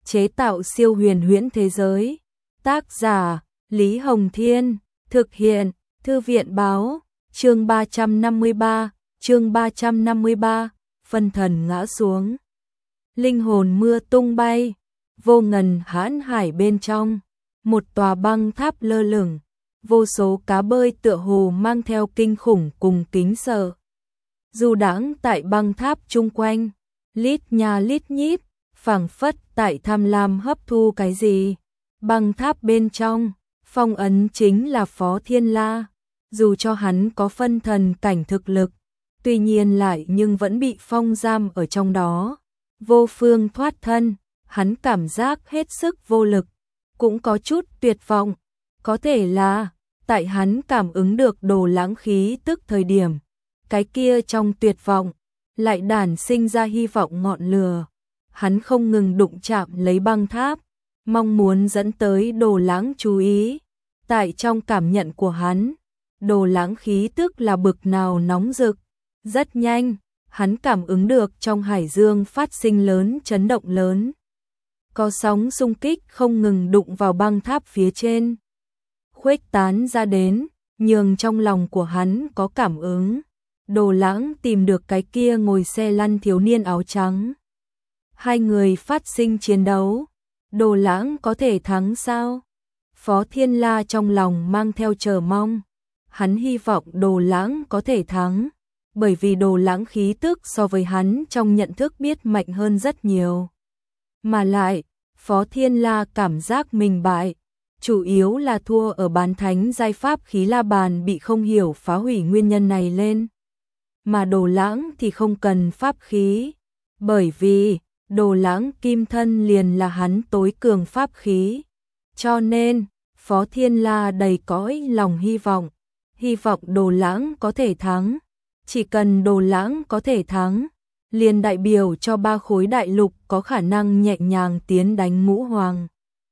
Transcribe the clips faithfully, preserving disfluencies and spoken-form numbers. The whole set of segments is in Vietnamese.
chế tạo siêu huyền huyễn thế giới. Tác giả Lý Hồng Thiên, thực hiện Thư viện Báo, chương ba trăm năm mươi ba, chương ba trăm năm mươi ba, phân thần ngã xuống. Linh hồn mưa tung bay, vô ngần hãn hải bên trong, một tòa băng tháp lơ lửng, vô số cá bơi tựa hồ mang theo kinh khủng cùng kính sợ. Du đãng tại băng tháp chung quanh, lít nha lít nhít, phảng phất tại tham lam hấp thu cái gì. Băng tháp bên trong, phong ấn chính là Phó Thiên La, dù cho hắn có phân thần cảnh thực lực, tuy nhiên lại nhưng vẫn bị phong giam ở trong đó, vô phương thoát thân. Hắn cảm giác hết sức vô lực, cũng có chút tuyệt vọng, có thể là tại hắn cảm ứng được đồ lãng khí tức thời điểm, cái kia trong tuyệt vọng lại đản sinh ra hy vọng ngọn lửa. Hắn không ngừng đụng chạm lấy băng tháp, mong muốn dẫn tới đồ lãng chú ý. Tại trong cảm nhận của hắn, đồ lãng khí tức là bực nào nóng rực. Rất nhanh, hắn cảm ứng được trong hải dương phát sinh lớn chấn động lớn. Có sóng xung kích không ngừng đụng vào băng tháp phía trên, khuếch tán ra đến, nhường trong lòng của hắn có cảm ứng. Đồ lãng tìm được cái kia ngồi xe lăn thiếu niên áo trắng. Hai người phát sinh chiến đấu, đồ lãng có thể thắng sao? Phó Thiên La trong lòng mang theo chờ mong, hắn hy vọng đồ lãng có thể thắng, bởi vì đồ lãng khí tức so với hắn trong nhận thức biết mạnh hơn rất nhiều. Mà lại, Phó Thiên La cảm giác mình bại, chủ yếu là thua ở bán thánh giai pháp khí la bàn bị không hiểu phá hủy nguyên nhân này lên. Mà đồ lãng thì không cần pháp khí, bởi vì đồ lãng kim thân liền là hắn tối cường pháp khí. Cho nên, Phó Thiên La đầy cõi lòng hy vọng, hy vọng đồ lãng có thể thắng. Chỉ cần đồ lãng có thể thắng, liền đại biểu cho ba khối đại lục có khả năng nhẹ nhàng tiến đánh ngũ hoàng.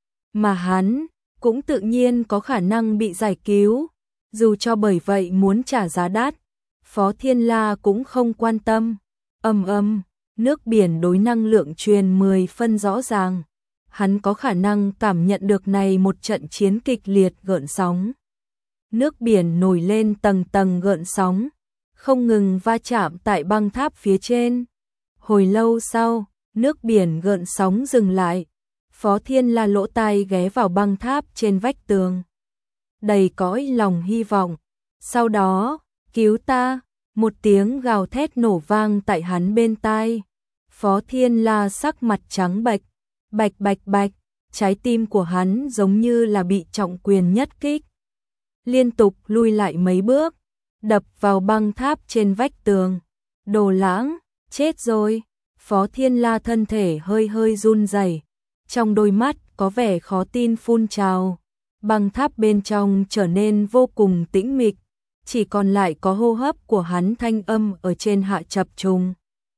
Mà hắn cũng tự nhiên có khả năng bị giải cứu, dù cho bởi vậy muốn trả giá đắt, Phó Thiên La cũng không quan tâm. Âm âm, nước biển đối năng lượng truyền mười phân rõ ràng, hắn có khả năng cảm nhận được này một trận chiến kịch liệt gợn sóng. Nước biển nổi lên tầng tầng gợn sóng, không ngừng va chạm tại băng tháp phía trên. Hồi lâu sau, nước biển gợn sóng dừng lại, Phó Thiên La lỗ tai ghé vào băng tháp trên vách tường, đầy cõi lòng hy vọng. Sau đó, cứu ta, một tiếng gào thét nổ vang tại hắn bên tai. Phó Thiên La sắc mặt trắng bệch, bạch bạch bạch, trái tim của hắn giống như là bị trọng quyền nhất kích, liên tục lui lại mấy bước, đập vào băng tháp trên vách tường. Đồ lãng, chết rồi. Phó Thiên La thân thể hơi hơi run rẩy, trong đôi mắt có vẻ khó tin phun trào. Băng tháp bên trong trở nên vô cùng tĩnh mịch, chỉ còn lại có hô hấp của hắn thanh âm ở trên hạ chập trùng.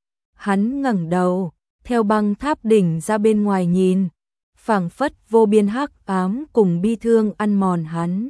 Hắn ngẩng đầu, theo băng tháp đỉnh ra bên ngoài nhìn, phảng phất vô biên hắc ám cùng bi thương ăn mòn hắn.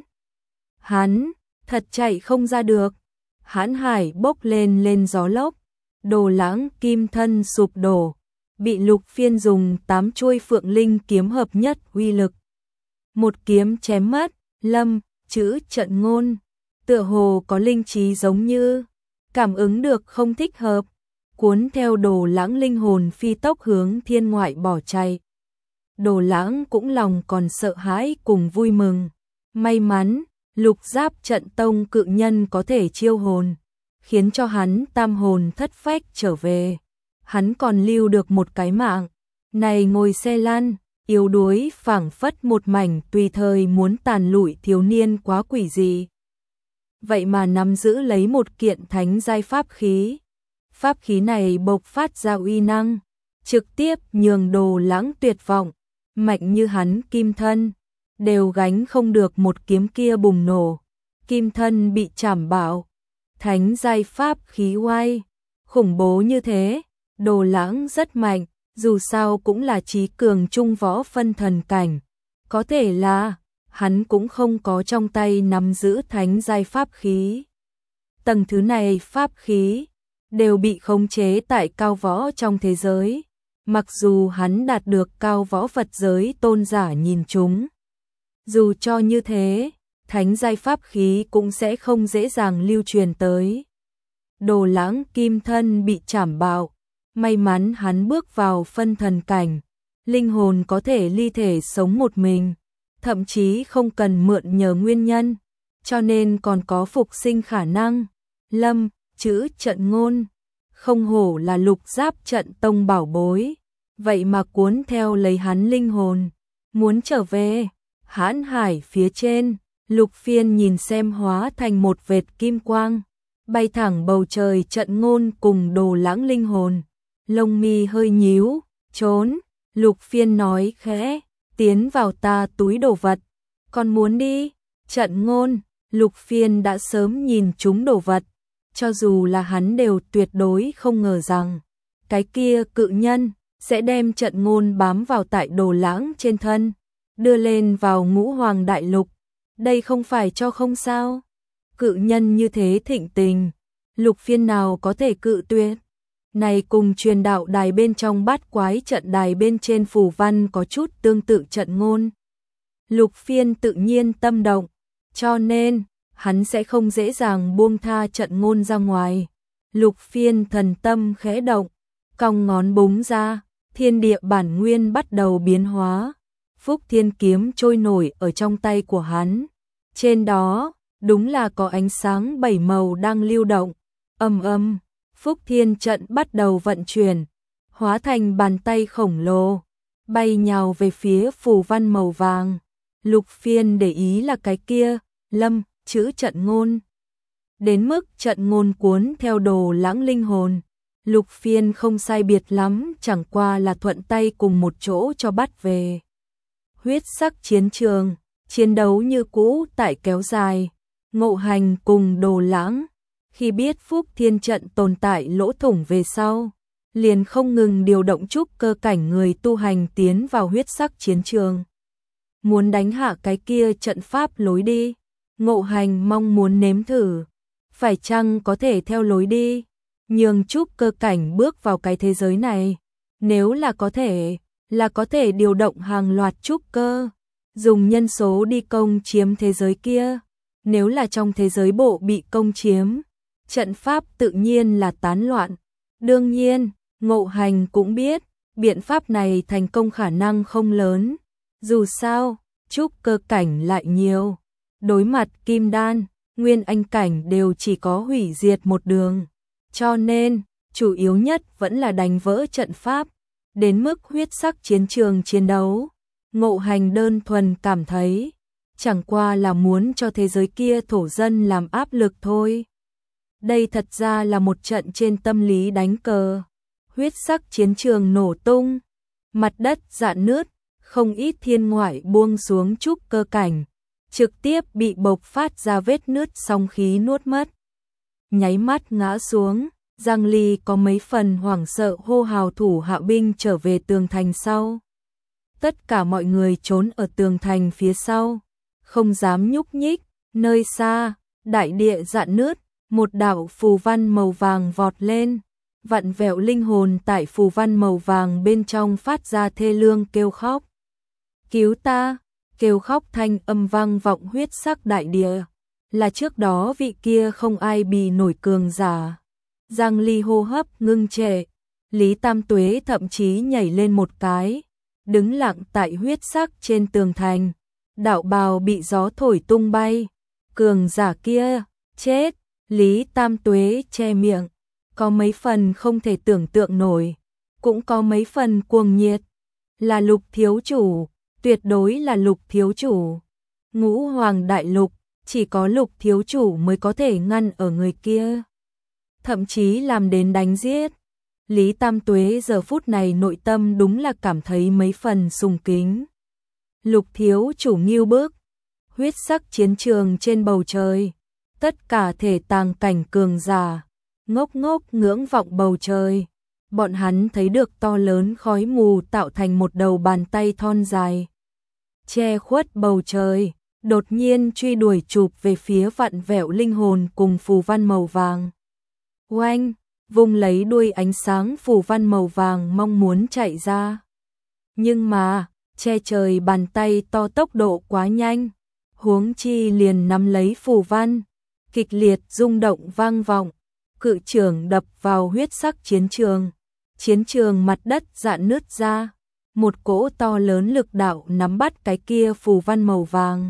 Hắn thật chạy không ra được. Hãn hải bốc lên lên gió lốc, đồ lãng kim thân sụp đổ, bị Lục Phiên dùng tám chuôi phượng linh kiếm hợp nhất uy lực. Một kiếm chém mất, lâm, chữ trận ngôn, tựa hồ có linh trí giống như, cảm ứng được không thích hợp, cuốn theo đồ lãng linh hồn phi tốc hướng thiên ngoại bỏ chạy. Đồ lãng cũng lòng còn sợ hãi cùng vui mừng, may mắn Lục Giáp Trận Tông cự nhân có thể chiêu hồn, khiến cho hắn tam hồn thất phách trở về. Hắn còn lưu được một cái mạng. Này ngồi xe lăn, yếu đuối phảng phất một mảnh tùy thời muốn tàn lụi thiếu niên quá quỷ dị. Vậy mà nắm giữ lấy một kiện thánh giai pháp khí. Pháp khí này bộc phát ra uy năng, trực tiếp nhường đồ lãng tuyệt vọng, mạnh như hắn kim thân, đều gánh không được một kiếm kia bùng nổ. Kim thân bị chảm bạo, thánh giai pháp khí oai, khủng bố như thế, đồ lãng rất mạnh, dù sao cũng là trí cường trung võ phân thần cảnh. Có thể là, hắn cũng không có trong tay nắm giữ thánh giai pháp khí. Tầng thứ này pháp khí, đều bị khống chế tại cao võ trong thế giới, Mặc dù hắn đạt được cao võ Phật giới tôn giả nhìn chúng, dù cho như thế, thánh giai pháp khí cũng sẽ không dễ dàng lưu truyền tới. Đồ Lãng kim thân bị chảm bạo, may mắn hắn bước vào phân thần cảnh, linh hồn có thể ly thể sống một mình, thậm chí không cần mượn nhờ nguyên nhân, cho nên còn có phục sinh khả năng. Lâm, chữ trận ngôn, không hổ là lục giáp trận tông bảo bối, vậy mà cuốn theo lấy hắn linh hồn, muốn trở về. Hãn hải phía trên, Lục Phiên nhìn xem hóa thành một vệt kim quang, bay thẳng bầu trời trận ngôn cùng Đồ Lãng linh hồn, lông mi hơi nhíu, trốn, Lục Phiên nói khẽ, tiến vào ta túi đồ vật, còn muốn đi, trận ngôn, Lục Phiên đã sớm nhìn chúng đồ vật, cho dù là hắn đều tuyệt đối không ngờ rằng, cái kia cự nhân, sẽ đem trận ngôn bám vào tại Đồ Lãng trên thân, đưa lên vào ngũ hoàng đại lục, đây không phải cho không sao. Cự nhân như thế thịnh tình, Lục Phiên nào có thể cự tuyệt. Này cùng truyền đạo đài bên trong bát quái trận đài bên trên phù văn có chút tương tự trận ngôn. Lục Phiên tự nhiên tâm động, cho nên, hắn sẽ không dễ dàng buông tha trận ngôn ra ngoài. Lục Phiên thần tâm khẽ động, cong ngón búng ra, thiên địa bản nguyên bắt đầu biến hóa. Phúc Thiên kiếm trôi nổi ở trong tay của hắn. Trên đó, đúng là có ánh sáng bảy màu đang lưu động. Ầm ầm, Phúc Thiên trận bắt đầu vận chuyển, hóa thành bàn tay khổng lồ, bay nhào về phía phù văn màu vàng. Lục Phiên để ý là cái kia, Lâm, chữ trận ngôn. Đến mức trận ngôn cuốn theo Đồ Lãng linh hồn, Lục Phiên không sai biệt lắm, chẳng qua là thuận tay cùng một chỗ cho bắt về. Huyết sắc chiến trường, chiến đấu như cũ tại kéo dài. Ngộ Hành cùng Đồ Lãng, khi biết Phúc Thiên trận tồn tại lỗ thủng về sau, liền không ngừng điều động trúc cơ cảnh người tu hành tiến vào huyết sắc chiến trường. Muốn đánh hạ cái kia trận pháp lối đi, Ngộ Hành mong muốn nếm thử, phải chăng có thể theo lối đi, nhường trúc cơ cảnh bước vào cái thế giới này. Nếu là có thể, là có thể điều động hàng loạt trúc cơ, dùng nhân số đi công chiếm thế giới kia. Nếu là trong thế giới bộ bị công chiếm, trận pháp tự nhiên là tán loạn. Đương nhiên, Ngộ Hành cũng biết, biện pháp này thành công khả năng không lớn. Dù sao, trúc cơ cảnh lại nhiều. Đối mặt kim đan, nguyên anh cảnh đều chỉ có hủy diệt một đường. Cho nên, chủ yếu nhất vẫn là đánh vỡ trận pháp. Đến mức huyết sắc chiến trường chiến đấu, Ngộ Hành đơn thuần cảm thấy, chẳng qua là muốn cho thế giới kia thổ dân làm áp lực thôi. Đây thật ra là một trận trên tâm lý đánh cờ. Huyết sắc chiến trường nổ tung, mặt đất rạn nứt, không ít thiên ngoại buông xuống trúc cơ cảnh, trực tiếp bị bộc phát ra vết nứt song khí nuốt mất. Nháy mắt ngã xuống, Giang Ly có mấy phần hoảng sợ hô hào thủ hạ binh trở về tường thành sau. Tất cả mọi người trốn ở tường thành phía sau, không dám nhúc nhích. Nơi xa, đại địa rạn nứt, một đạo phù văn màu vàng vọt lên, vặn vẹo linh hồn tại phù văn màu vàng bên trong phát ra thê lương kêu khóc. Cứu ta, kêu khóc thanh âm vang vọng huyết sắc đại địa, là trước đó vị kia không ai bì nổi cường giả. Giang Ly hô hấp ngưng trệ, Lý Tam Tuế thậm chí nhảy lên một cái, đứng lặng tại huyết sắc trên tường thành, đạo bào bị gió thổi tung bay. Cường giả kia, chết, Lý Tam Tuế che miệng, có mấy phần không thể tưởng tượng nổi, cũng có mấy phần cuồng nhiệt. Là Lục thiếu chủ, tuyệt đối là Lục thiếu chủ. Ngũ hoàng đại lục, chỉ có Lục thiếu chủ mới có thể ngăn ở người kia, thậm chí làm đến đánh giết. Lý Tam Tuế giờ phút này nội tâm đúng là cảm thấy mấy phần sùng kính. Lục thiếu chủ nghiêu bức, huyết sắc chiến trường trên bầu trời, tất cả thể tàng cảnh cường giả, ngốc ngốc ngưỡng vọng bầu trời. Bọn hắn thấy được to lớn khói mù tạo thành một đầu bàn tay thon dài, che khuất bầu trời, đột nhiên truy đuổi chụp về phía vặn vẹo linh hồn cùng phù văn màu vàng. Oanh, vung lấy đuôi ánh sáng phù văn màu vàng mong muốn chạy ra. Nhưng mà, che trời bàn tay to tốc độ quá nhanh, huống chi liền nắm lấy phù văn, kịch liệt rung động vang vọng, cự chưởng đập vào huyết sắc chiến trường. Chiến trường mặt đất rạn nứt ra, một cỗ to lớn lực đạo nắm bắt cái kia phù văn màu vàng.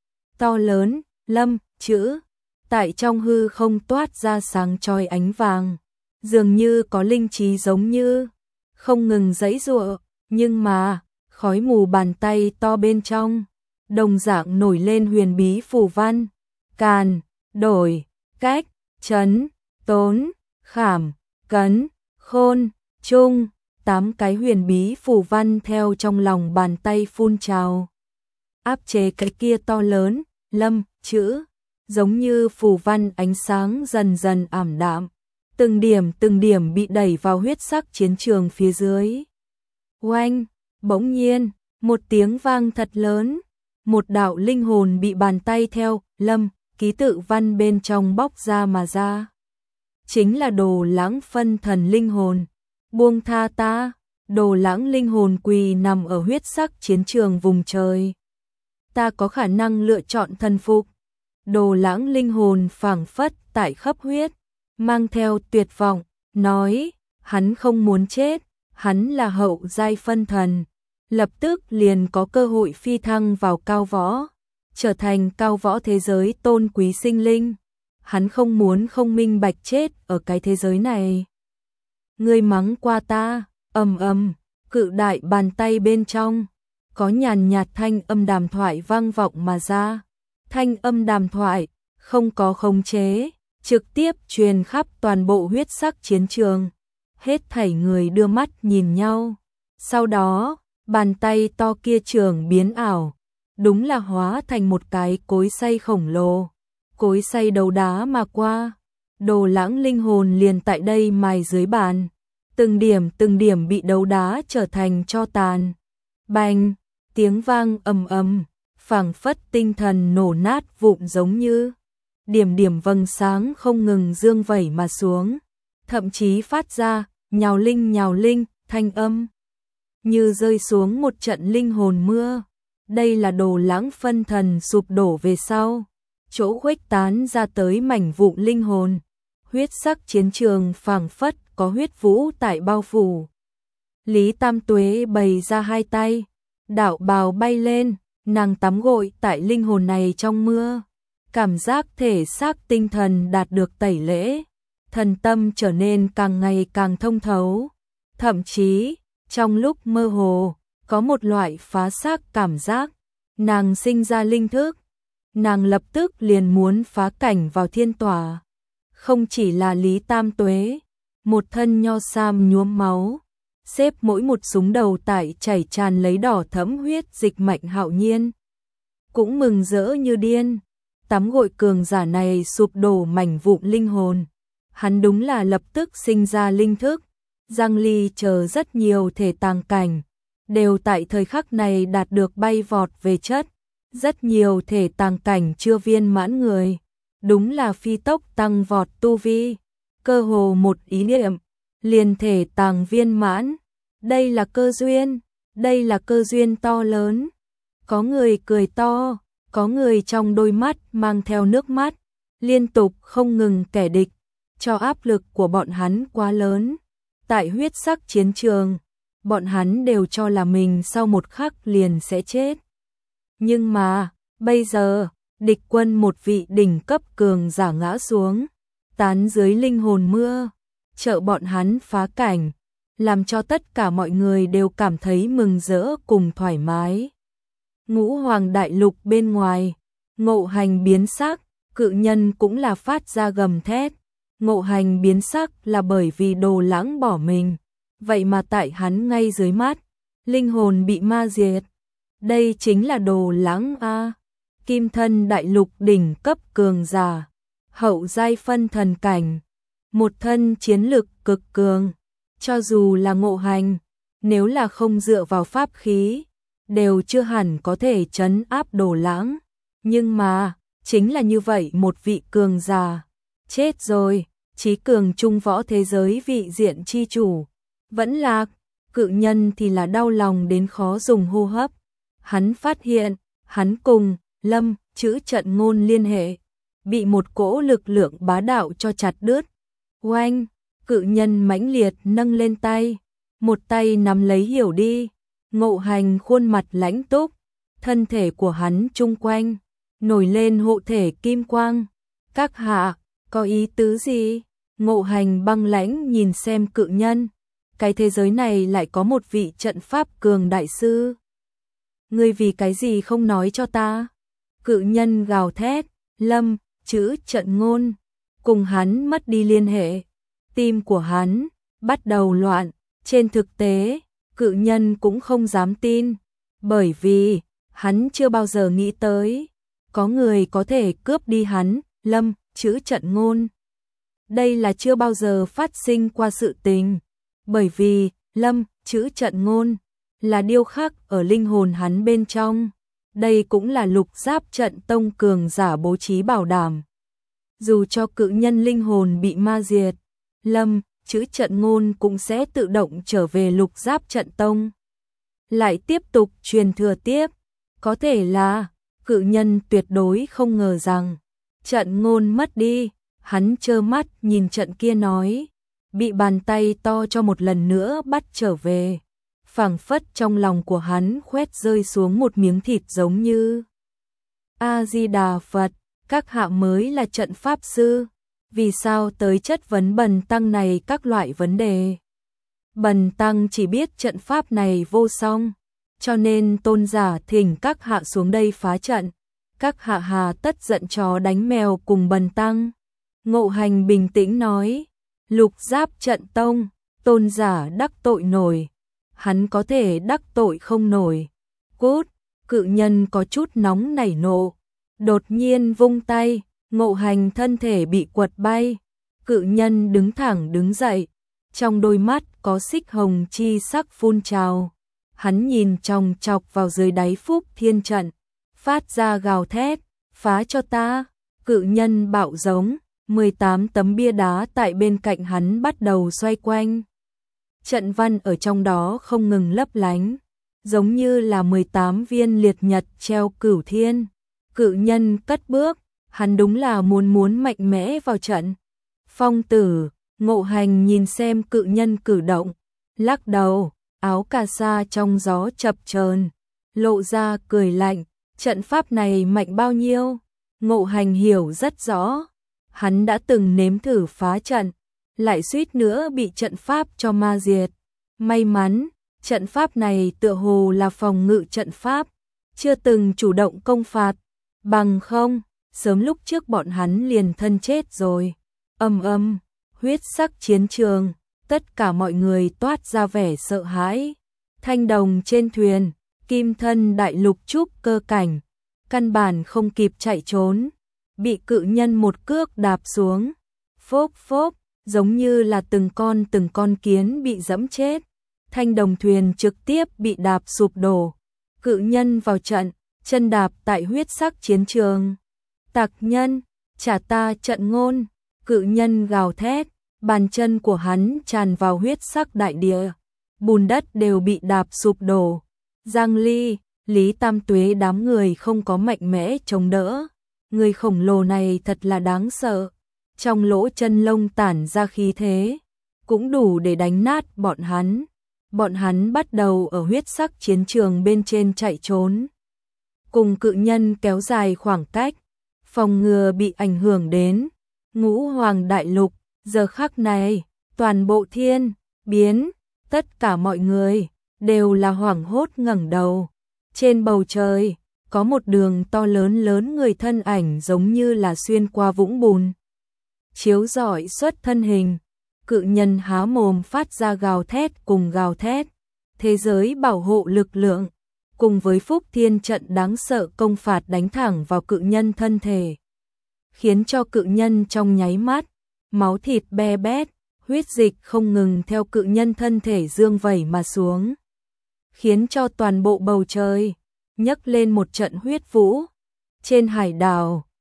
To lớn, Lâm, chữ, tại trong hư không toát ra sáng chói ánh vàng, dường như có linh trí giống như, không ngừng giãy giụa, nhưng mà, khói mù bàn tay to bên trong, đồng dạng nổi lên huyền bí phù văn, càn, đổi, cách, chấn, tốn, khảm, cấn, khôn, trung, tám cái huyền bí phù văn theo trong lòng bàn tay phun trào. Áp chế cái kia to lớn, Lâm, chữ, giống như phù văn ánh sáng dần dần ảm đạm, từng điểm từng điểm bị đẩy vào huyết sắc chiến trường phía dưới. Oanh, bỗng nhiên, một tiếng vang thật lớn, một đạo linh hồn bị bàn tay theo, Lâm, ký tự văn bên trong bóc ra mà ra. Chính là Đồ Lãng phân thần linh hồn. Buông tha ta, Đồ Lãng linh hồn quỳ nằm ở huyết sắc chiến trường vùng trời. Ta có khả năng lựa chọn thần phục. Đồ Lãng linh hồn phảng phất tại khắp huyết, mang theo tuyệt vọng, nói, hắn không muốn chết, hắn là hậu giai phân thần, lập tức liền có cơ hội phi thăng vào cao võ, trở thành cao võ thế giới tôn quý sinh linh. Hắn không muốn không minh bạch chết ở cái thế giới này. Ngươi mắng qua ta, ầm ầm, cự đại bàn tay bên trong, có nhàn nhạt thanh âm đàm thoại vang vọng mà ra. Thanh âm đàm thoại, không có khống chế, trực tiếp truyền khắp toàn bộ huyết sắc chiến trường. Hết thảy người đưa mắt nhìn nhau. Sau đó, bàn tay to kia trường biến ảo, đúng là hóa thành một cái cối xay khổng lồ. Cối xay đấu đá mà qua, Đồ Lãng linh hồn liền tại đây mài dưới bàn, từng điểm từng điểm bị đấu đá trở thành tro tàn. Bành, tiếng vang ầm ầm, phảng phất tinh thần nổ nát vụn giống như điểm điểm vầng sáng không ngừng dương vẩy mà xuống, thậm chí phát ra nhào linh nhào linh thanh âm, như rơi xuống một trận linh hồn mưa. Đây là Đồ Lãng phân thần sụp đổ về sau, chỗ khuếch tán ra tới mảnh vụn linh hồn. Huyết sắc chiến trường phảng phất có huyết vũ tại bao phủ. Lý Tam Tuế bày ra hai tay, đạo bào bay lên, nàng tắm gội tại linh hồn này trong mưa. Cảm giác thể xác tinh thần đạt được tẩy lễ, thần tâm trở nên càng ngày càng thông thấu. Thậm chí, trong lúc mơ hồ, có một loại phá xác cảm giác, nàng sinh ra linh thức. Nàng lập tức liền muốn phá cảnh vào thiên tỏa. Không chỉ là Lý Tam Tuế, một thân nho sam nhuốm máu, xếp mỗi một súng đầu tại chảy tràn lấy đỏ thẫm huyết dịch Mạnh Hạo Nhiên cũng mừng rỡ như điên. Tắm gội cường giả này sụp đổ mảnh vụn linh hồn, hắn đúng là lập tức sinh ra linh thức. Giang Ly chờ rất nhiều thể tàng cảnh, đều tại thời khắc này đạt được bay vọt về chất. Rất nhiều thể tàng cảnh chưa viên mãn người, đúng là phi tốc tăng vọt tu vi, cơ hồ một ý niệm, liền thể tàng viên mãn. Đây là cơ duyên, đây là cơ duyên to lớn. Có người cười to, có người trong đôi mắt mang theo nước mắt, liên tục không ngừng kẻ địch, cho áp lực của bọn hắn quá lớn. Tại huyết sắc chiến trường, bọn hắn đều cho là mình sau một khắc liền sẽ chết. Nhưng mà, bây giờ, địch quân một vị đỉnh cấp cường giả ngã xuống, tán dưới linh hồn mưa, trợ bọn hắn phá cảnh, làm cho tất cả mọi người đều cảm thấy mừng rỡ cùng thoải mái. Ngũ Hoàng Đại Lục bên ngoài, Ngộ Hành biến sắc, cự nhân cũng là phát ra gầm thét. Ngộ Hành biến sắc là bởi vì Đồ Lãng bỏ mình, vậy mà tại hắn ngay dưới mắt, linh hồn bị ma diệt. Đây chính là Đồ Lãng a, Kim Thân Đại Lục đỉnh cấp cường giả, hậu giai phân thần cảnh, một thân chiến lực cực cường. Cho dù là Ngộ Hành, nếu là không dựa vào pháp khí, đều chưa hẳn có thể trấn áp Đồ Lãng. Nhưng mà, chính là như vậy một vị cường giả, chết rồi, chí cường trung võ thế giới vị diện chi chủ, vẫn lạc, cự nhân thì là đau lòng đến khó dùng hô hấp. Hắn phát hiện, hắn cùng Lâm chữ trận ngôn liên hệ, bị một cỗ lực lượng bá đạo cho chặt đứt. Oanh, cự nhân mãnh liệt nâng lên tay, một tay nắm lấy Hiểu đi. Ngộ Hành khuôn mặt lãnh túc, thân thể của hắn chung quanh nổi lên hộ thể kim quang. Các hạ, có ý tứ gì? Ngộ Hành băng lãnh nhìn xem cự nhân. Cái thế giới này lại có một vị trận pháp cường đại sư. Ngươi vì cái gì không nói cho ta? Cự nhân gào thét, Lâm chữ trận ngôn cùng hắn mất đi liên hệ. Tim của hắn bắt đầu loạn. Trên thực tế, cự nhân cũng không dám tin, bởi vì hắn chưa bao giờ nghĩ tới có người có thể cướp đi hắn, Lâm chữ trận ngôn. Đây là chưa bao giờ phát sinh qua sự tình, bởi vì Lâm chữ trận ngôn là điêu khắc ở linh hồn hắn bên trong. Đây cũng là Lục Giáp Trận Tông cường giả bố trí bảo đảm. Dù cho cự nhân linh hồn bị ma diệt, Lâm chữ trận ngôn cũng sẽ tự động trở về Lục Giáp Trận Tông, lại tiếp tục truyền thừa tiếp. Có thể là cự nhân tuyệt đối không ngờ rằng trận ngôn mất đi. Hắn trơ mắt nhìn trận kia nói, bị bàn tay to cho một lần nữa bắt trở về. Phảng phất trong lòng của hắn khoét rơi xuống một miếng thịt giống như A-di-đà Phật, các hạ mới là trận pháp sư. Vì sao tới chất vấn Bần Tăng này các loại vấn đề? Bần Tăng chỉ biết trận pháp này vô song, cho nên tôn giả thỉnh các hạ xuống đây phá trận. Các hạ hà tất giận chó đánh mèo cùng Bần Tăng. Ngộ Hành bình tĩnh nói, Lục Giáp Trận Tông, tôn giả đắc tội nổi, hắn có thể đắc tội không nổi. Cút, cự nhân có chút nóng nảy nộ, đột nhiên vung tay. Ngộ Hành thân thể bị quật bay, cự nhân đứng thẳng đứng dậy, trong đôi mắt có xích hồng chi sắc phun trào. Hắn nhìn chòng chọc vào dưới đáy Phúc Thiên Trận, phát ra gào thét, phá cho ta. Cự nhân bạo giống, mười tám tấm bia đá tại bên cạnh hắn bắt đầu xoay quanh. Trận văn ở trong đó không ngừng lấp lánh, giống như là mười tám viên liệt nhật treo cửu thiên. Cự nhân cất bước, hắn đúng là muốn muốn mạnh mẽ vào trận. Phong tử, Ngộ Hành nhìn xem cự nhân cử động, lắc đầu, áo cà sa trong gió chập chờn, lộ ra cười lạnh. Trận pháp này mạnh bao nhiêu? Ngộ Hành hiểu rất rõ, hắn đã từng nếm thử phá trận, lại suýt nữa bị trận pháp cho ma diệt. May mắn, trận pháp này tựa hồ là phòng ngự trận pháp, chưa từng chủ động công phạt, bằng không sớm lúc trước bọn hắn liền thân chết rồi. Âm âm, huyết sắc chiến trường, tất cả mọi người toát ra vẻ sợ hãi. Thanh đồng trên thuyền, kim thân đại lục trúc cơ cảnh, căn bản không kịp chạy trốn, bị cự nhân một cước đạp xuống. Phốp phốp, giống như là từng con từng con kiến bị dẫm chết. Thanh đồng thuyền trực tiếp bị đạp sụp đổ. Cự nhân vào trận, chân đạp tại huyết sắc chiến trường. Tặc nhân, trả ta trận ngôn. Cự nhân gào thét, bàn chân của hắn tràn vào huyết sắc đại địa, bùn đất đều bị đạp sụp đổ. Giang Ly, Lý Tam Tuế đám người không có mạnh mẽ chống đỡ. Người khổng lồ này thật là đáng sợ, trong lỗ chân lông tản ra khí thế, cũng đủ để đánh nát bọn hắn. Bọn hắn bắt đầu ở huyết sắc chiến trường bên trên chạy trốn, cùng cự nhân kéo dài khoảng cách, phòng ngừa bị ảnh hưởng đến. Ngũ Hoàng Đại Lục, giờ khắc này, toàn bộ thiên, biến, tất cả mọi người đều là hoảng hốt ngẩng đầu. Trên bầu trời, có một đường to lớn lớn người thân ảnh giống như là xuyên qua vũng bùn, chiếu rọi xuất thân hình. Cự nhân há mồm phát ra gào thét cùng gào thét. Thế giới bảo hộ lực lượng, cùng với Phúc Thiên Trận đáng sợ công phạt đánh thẳng vào cự nhân thân thể, khiến cho cự nhân trong nháy mắt, máu thịt be bét, huyết dịch không ngừng theo cự nhân thân thể dương vẩy mà xuống, khiến cho toàn bộ bầu trời nhấc lên một trận huyết vũ. Trên hải đảo,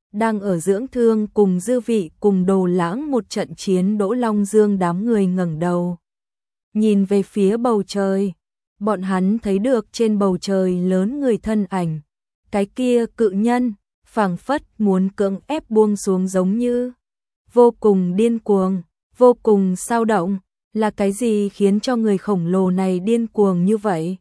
đang ở dưỡng thương cùng dư vị cùng Đồ Lãng một trận chiến. Đỗ Long Dương đám người ngẩng đầu, nhìn về phía bầu trời, bọn hắn thấy được trên bầu trời lớn người thân ảnh, cái kia cự nhân, phảng phất muốn cưỡng ép buông xuống giống như, vô cùng điên cuồng, vô cùng sao động, là cái gì khiến cho người khổng lồ này điên cuồng như vậy?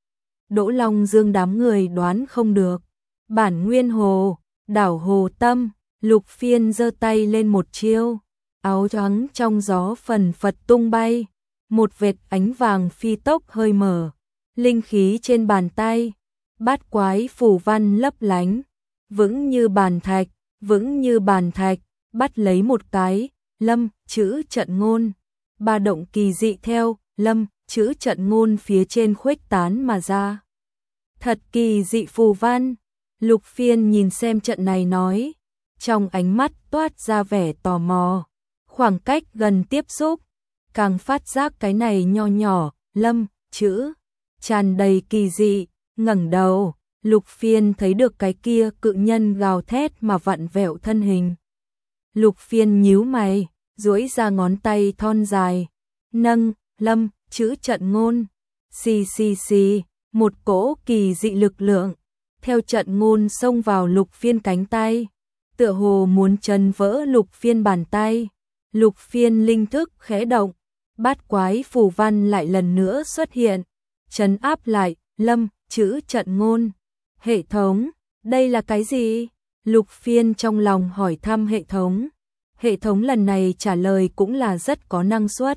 Đỗ Long Dương đám người đoán không được. Bản Nguyên Hồ, đảo Hồ Tâm, Lục Phiên giơ tay lên một chiêu, áo trắng trong gió phần phật tung bay, một vệt ánh vàng phi tốc hơi mở, linh khí trên bàn tay, bát quái phù văn lấp lánh, vững như bàn thạch, vững như bàn thạch, bắt lấy một cái, lâm, chữ trận ngôn, ba động kỳ dị theo, lâm, chữ trận ngôn phía trên khuếch tán mà ra. Thật kỳ dị phù văn. Lục Phiên nhìn xem trận này nói, trong ánh mắt toát ra vẻ tò mò, khoảng cách gần tiếp xúc, càng phát giác cái này nho nhỏ, lâm, chữ, tràn đầy kỳ dị, ngẩng đầu, Lục Phiên thấy được cái kia cự nhân gào thét mà vặn vẹo thân hình. Lục Phiên nhíu mày, duỗi ra ngón tay thon dài, nâng, lâm, chữ trận ngôn, xì xì xì, một cỗ kỳ dị lực lượng theo trận ngôn xông vào Lục Phiên cánh tay, tựa hồ muốn chấn vỡ Lục Phiên bàn tay. Lục Phiên linh thức khẽ động, bát quái phù văn lại lần nữa xuất hiện, trấn áp lại, lâm, chữ trận ngôn. Hệ thống, đây là cái gì? Lục Phiên trong lòng hỏi thăm hệ thống. Hệ thống lần này trả lời cũng là rất có năng suất.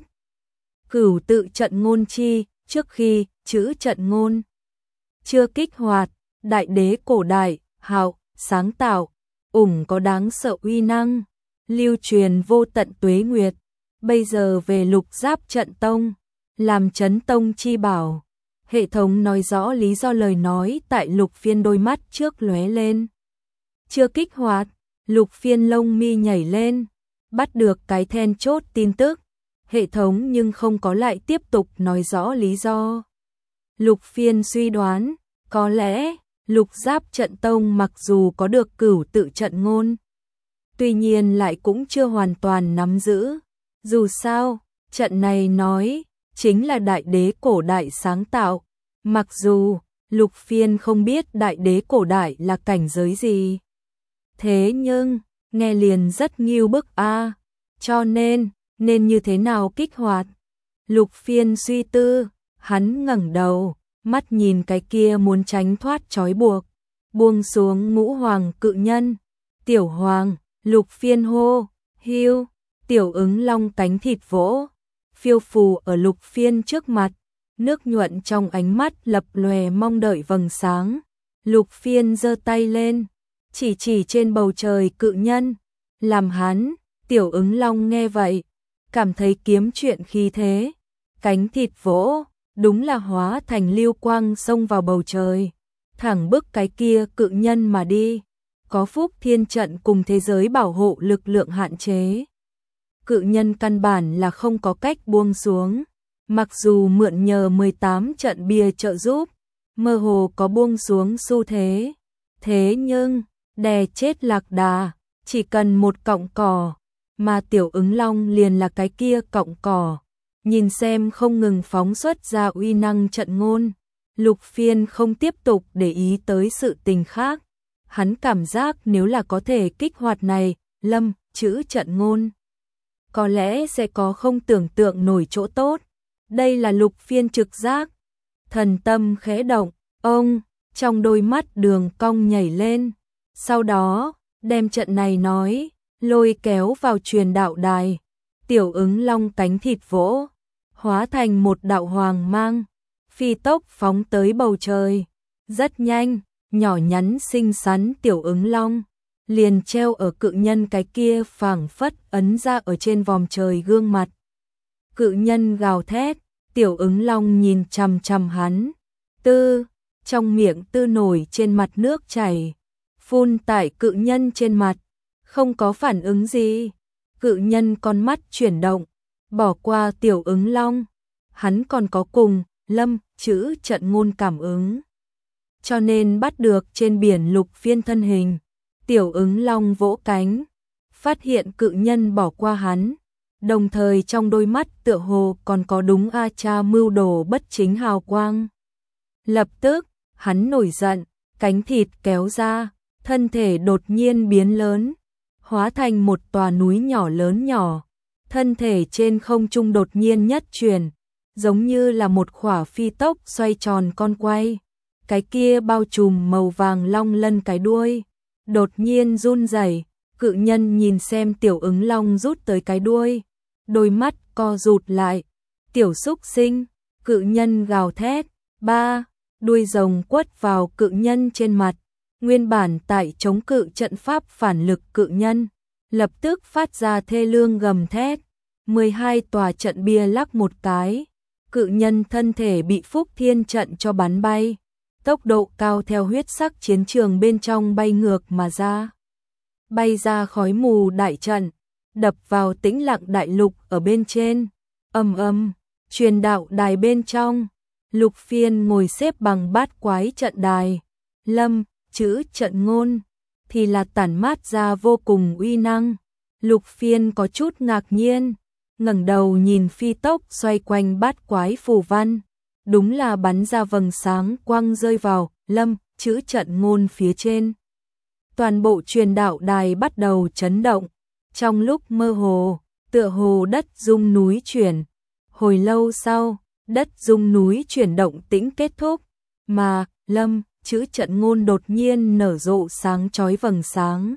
Cửu tự trận ngôn chi, trước khi chữ trận ngôn chưa kích hoạt, đại đế cổ đại, hạo, sáng tạo, ủng có đáng sợ uy năng, lưu truyền vô tận tuế nguyệt, bây giờ về Lục Giáp trận tông, làm chấn tông chi bảo. Hệ thống nói rõ lý do lời nói tại Lục Phiên đôi mắt trước lóe lên. Chưa kích hoạt, Lục Phiên lông mi nhảy lên, bắt được cái then chốt tin tức, hệ thống nhưng không có lại tiếp tục nói rõ lý do. Lục Phiên suy đoán, có lẽ Lục Giáp trận tông mặc dù có được cửu tự trận ngôn, tuy nhiên lại cũng chưa hoàn toàn nắm giữ. Dù sao, trận này nói chính là đại đế cổ đại sáng tạo, mặc dù Lục Phiên không biết đại đế cổ đại là cảnh giới gì. Thế nhưng, nghe liền rất nghiêu bức a, cho nên, nên như thế nào kích hoạt? Lục Phiên suy tư, hắn ngẩng đầu, mắt nhìn cái kia muốn tránh thoát trói buộc, buông xuống ngũ hoàng cự nhân. Tiểu hoàng, Lục Phiên hô, hiu, tiểu ứng long cánh thịt vỗ, phiêu phù ở Lục Phiên trước mặt, nước nhuận trong ánh mắt lập lòe mong đợi vầng sáng. Lục Phiên giơ tay lên, chỉ chỉ trên bầu trời cự nhân, làm hắn. Tiểu ứng long nghe vậy, cảm thấy kiếm chuyện khí thế, cánh thịt vỗ, đúng là hóa thành lưu quang xông vào bầu trời, thẳng bức cái kia cự nhân mà đi. Có Phúc Thiên trận cùng thế giới bảo hộ lực lượng hạn chế, cự nhân căn bản là không có cách buông xuống, mặc dù mượn nhờ mười tám trận bia trợ giúp, mơ hồ có buông xuống xu thế. Thế nhưng, đè chết lạc đà, chỉ cần một cọng cỏ, mà tiểu ứng long liền là cái kia cọng cỏ. Nhìn xem không ngừng phóng xuất ra uy năng trận ngôn, Lục Phiên không tiếp tục để ý tới sự tình khác. Hắn cảm giác nếu là có thể kích hoạt này, lâm, chữ trận ngôn, có lẽ sẽ có không tưởng tượng nổi chỗ tốt. Đây là Lục Phiên trực giác. Thần tâm khẽ động, ông, trong đôi mắt đường cong nhảy lên. Sau đó, đem trận này nói, lôi kéo vào truyền đạo đài. Tiểu ứng long cánh thịt vỗ, hóa thành một đạo hoàng mang, phi tốc phóng tới bầu trời. Rất nhanh, nhỏ nhắn xinh xắn tiểu ứng long liền treo ở cự nhân cái kia phảng phất ấn ra ở trên vòm trời gương mặt. Cự nhân gào thét, tiểu ứng long nhìn chằm chằm hắn. Tư, trong miệng tư nổi trên mặt nước chảy, phun tại cự nhân trên mặt, không có phản ứng gì. Cự nhân con mắt chuyển động, bỏ qua tiểu ứng long, hắn còn có cùng lâm, chữ trận ngôn cảm ứng, cho nên bắt được trên biển Lục Phiên thân hình. Tiểu ứng long vỗ cánh, phát hiện cự nhân bỏ qua hắn, đồng thời trong đôi mắt tựa hồ còn có đúng a cha mưu đồ bất chính hào quang. Lập tức, hắn nổi giận, cánh thịt kéo ra, thân thể đột nhiên biến lớn, hóa thành một tòa núi nhỏ lớn nhỏ, thân thể trên không trung đột nhiên nhất chuyển, giống như là một khỏa phi tốc xoay tròn con quay. Cái kia bao trùm màu vàng long lân cái đuôi, đột nhiên run rẩy, cự nhân nhìn xem tiểu ứng long rút tới cái đuôi, đôi mắt co rụt lại, tiểu xúc sinh, cự nhân gào thét, ba, đuôi rồng quất vào cự nhân trên mặt, nguyên bản tại chống cự trận pháp phản lực cự nhân, lập tức phát ra thê lương gầm thét, mười hai tòa trận bia lắc một cái, cự nhân thân thể bị Phúc Thiên trận cho bắn bay, tốc độ cao theo huyết sắc chiến trường bên trong bay ngược mà ra. Bay ra khói mù đại trận, đập vào tĩnh lặng đại lục ở bên trên, ầm ầm, truyền đạo đài bên trong, Lục Phiên ngồi xếp bằng bát quái trận đài, lâm, chữ trận ngôn, thì là tản mát ra vô cùng uy năng. Lục Phiên có chút ngạc nhiên, ngẩng đầu nhìn phi tốc xoay quanh bát quái phù văn, đúng là bắn ra vầng sáng quang rơi vào, lâm, chữ trận ngôn phía trên. Toàn bộ truyền đạo đài bắt đầu chấn động, trong lúc mơ hồ, tựa hồ đất rung núi chuyển. Hồi lâu sau, đất rung núi chuyển động tĩnh kết thúc, mà, lâm, chữ trận ngôn đột nhiên nở rộ sáng chói vầng sáng.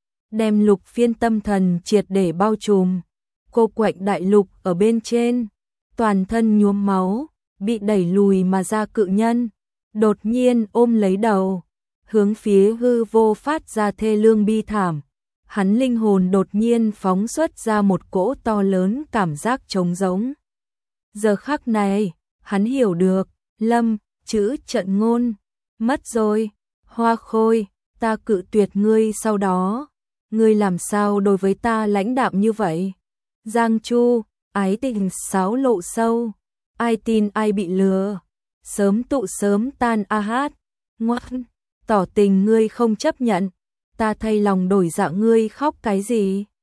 Đem Lục Phiên tâm thần triệt để bao trùm, cô quạnh đại lục ở bên trên, toàn thân nhuốm máu, bị đẩy lùi mà ra cự nhân, đột nhiên ôm lấy đầu, hướng phía hư vô phát ra thê lương bi thảm. Hắn linh hồn đột nhiên phóng xuất ra một cỗ to lớn cảm giác trống rỗng. Giờ khắc này, hắn hiểu được, lâm, chữ trận ngôn, mất rồi, Hoa Khôi, ta cự tuyệt ngươi sau đó, ngươi làm sao đối với ta lãnh đạm như vậy? Giang Chu, ái tình xáo lộ sâu, ai tin ai bị lừa, sớm tụ sớm tan a hát, ngoan, tỏ tình ngươi không chấp nhận, ta thay lòng đổi dạ ngươi khóc cái gì?